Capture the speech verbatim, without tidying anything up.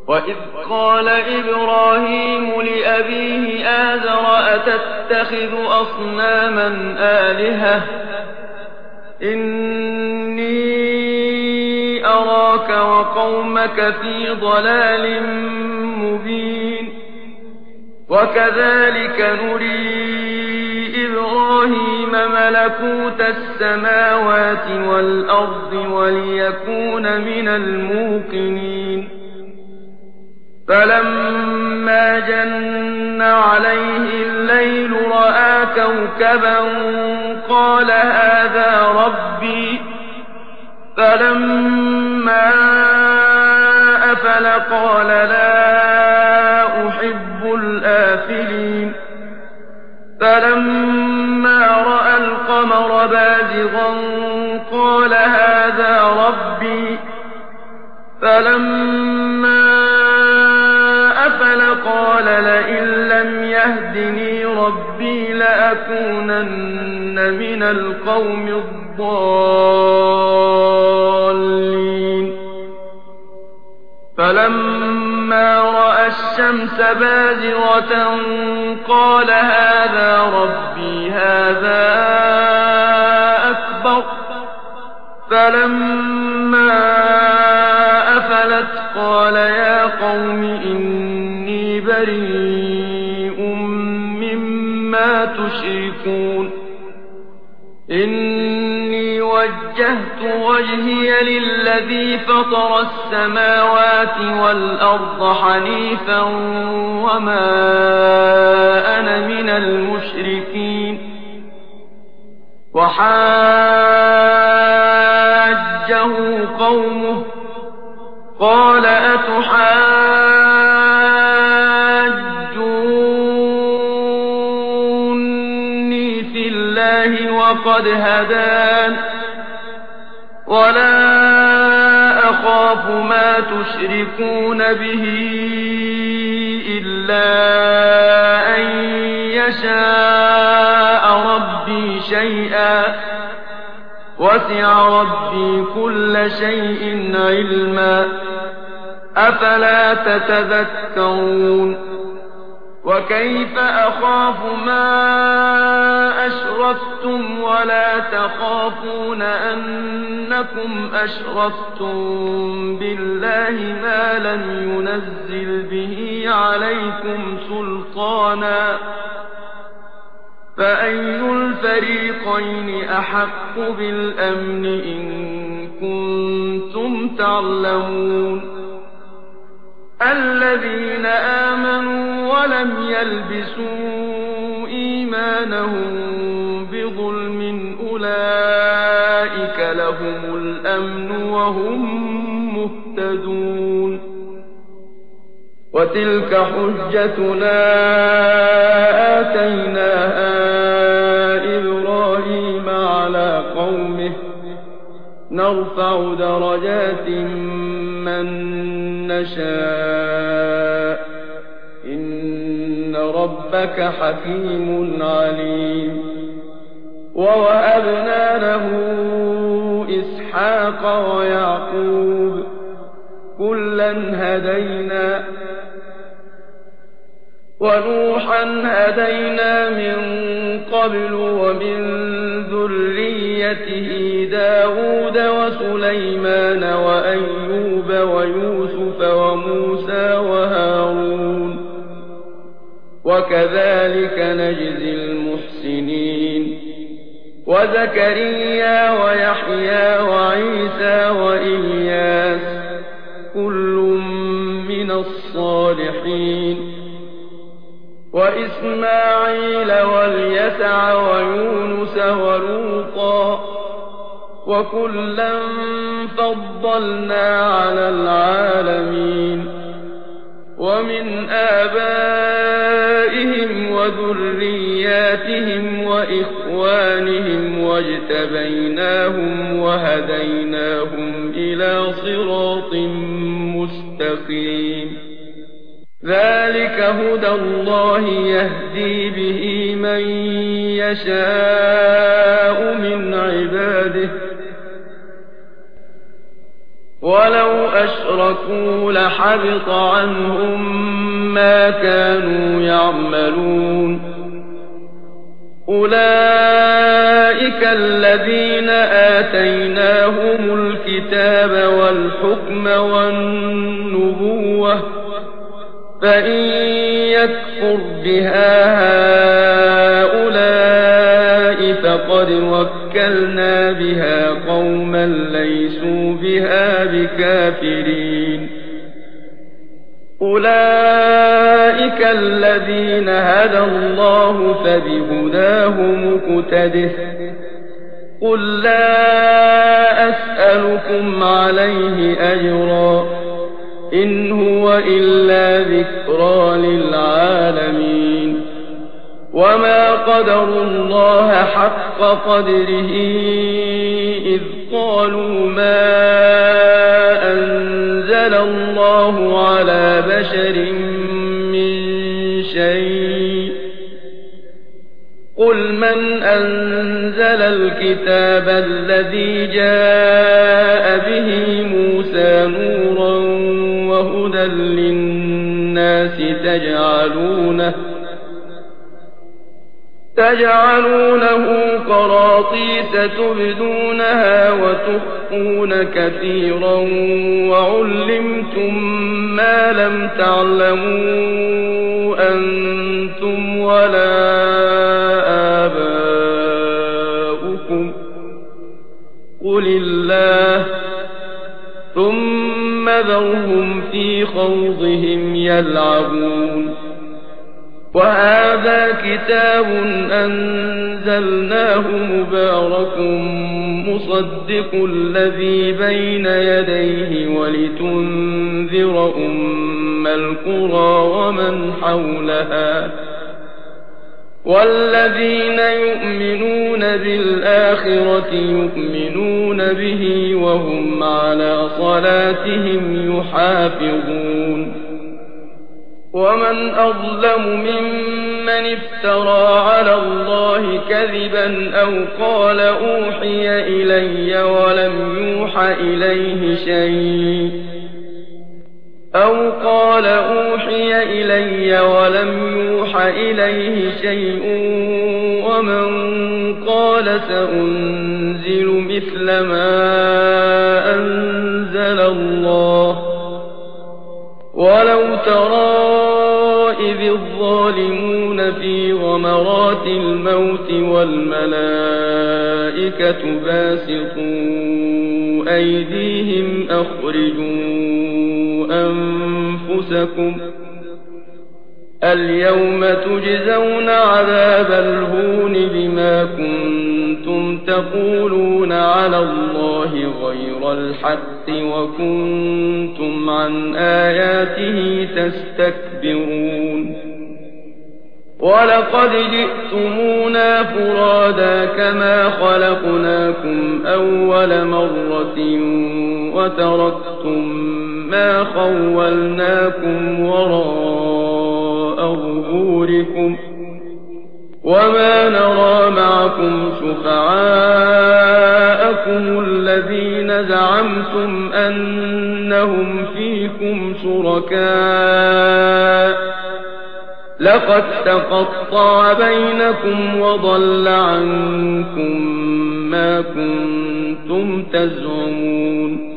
وإذ قال إبراهيم لأبيه آزر أتتخذ أصناما آلهة إني أراك وقومك في ضلال مبين وكذلك نري إبراهيم ملكوت السماوات والأرض وليكون من الموقنين فلما جن عليه الليل رأى كوكبا قال هذا ربي فلما أفل قال لا أحب الآفلين فلما رأى القمر بازغا قال هذا ربي فلما أفل قال لئن لم يهدني ربي لأكونن من القوم الضالين فلما رأى الشمس بازغة قال هذا ربي هذا أكبر فلما أفلت قال يا قوم إني بريء مما تشركون إني وجهت وجهي للذي فطر السماوات والأرض حنيفا وما أنا من المشركين وحاجه قومه قال أتحاجوني في الله وقد هدان ولا أخاف ما تشركون به إلا أن يشاء ربي شيئا وسع ربي كل شيء علما أفلا تتذكرون وكيف أخاف ما أشركتم ولا تخافون أنكم أشركتم بالله ما لم ينزل به عليكم سلطانا فأي الفريقين أحق بالأمن إن كنتم تعلمون الذين آمنوا ولم يلبسوا إيمانهم بظلم أولئك لهم الأمن وهم مهتدون وتلك حجتنا آتيناها إبراهيم على قومه نرفع درجات من نشاء إن ربك حكيم عليم ووهبنا له إسحاق ويعقوب كلا هدينا ونوحا هدينا من قبل ومن ذريته داود وسليمان وأيوب ويوسف وموسى وهارون وكذلك نجزي المحسنين وزكريا ويحيى وعيسى وإلياس كل من الصالحين وإسماعيل واليسع ويونس ولوطا وكلا فضلنا على العالمين ومن آبائهم وذرياتهم وإخوانهم واجتبيناهم وهديناهم إلى صراط مستقيم ذلك هدى الله يهدي به من يشاء من عباده ولو أشركوا لحبط عنهم ما كانوا يعملون أولئك الذين آتيناهم الكتاب والحكم والنبوة فإن يكفر بها هؤلاء فقد وكلنا بها قوما ليسوا بها بكافرين أولئك الذين هدى الله فبهداه مقتده قل لا أسألكم عليه أجرا إن هو إلا ذكرى للعالمين وما قدروا الله حق قدره إذ قالوا ما أنزل الله على بشر من شيء قل من أنزل الكتاب الذي جاء به موسى نورا وهدى للناس تجعلونه تجعلونه قراطيس تبدونها وتخفون كثيرا وعلمتم ما لم تعلموا أنتم ولا آباؤكم قل الله ثم ذرهم في خوضهم يلعبون وهذا كتاب أنزلناه مبارك مصدق الذي بين يديه ولتنذر أم القرى ومن حولها والذين يؤمنون بالآخرة يؤمنون به وهم على صلاتهم يحافظون ومن أظلم ممن افترى على الله كذبا أو قال أوحي إلي ولم يوح إليه شيء أو قال أوحي إلي ولم يوح إليه شيء ومن قال سأنزل مثل ما أنزل الله ولو ترى إذ الظالمون في غمرات الموت والملائكة باسطوا أيديهم أخرجوا أنفسكم اليوم تجزون عذاب الهون بما كنتم تقولون على الله غير الحق وكنتم عن آياته تستكبرون ولقد جئتمونا فرادا كما خلقناكم أول مرة وتركتم ما خولناكم وراء ظهوركم وما نرى معكم شفعاءكم الذين زعمتم أنهم فيكم شركاء لقد تقطع بينكم وضل عنكم ما كنتم تزعمون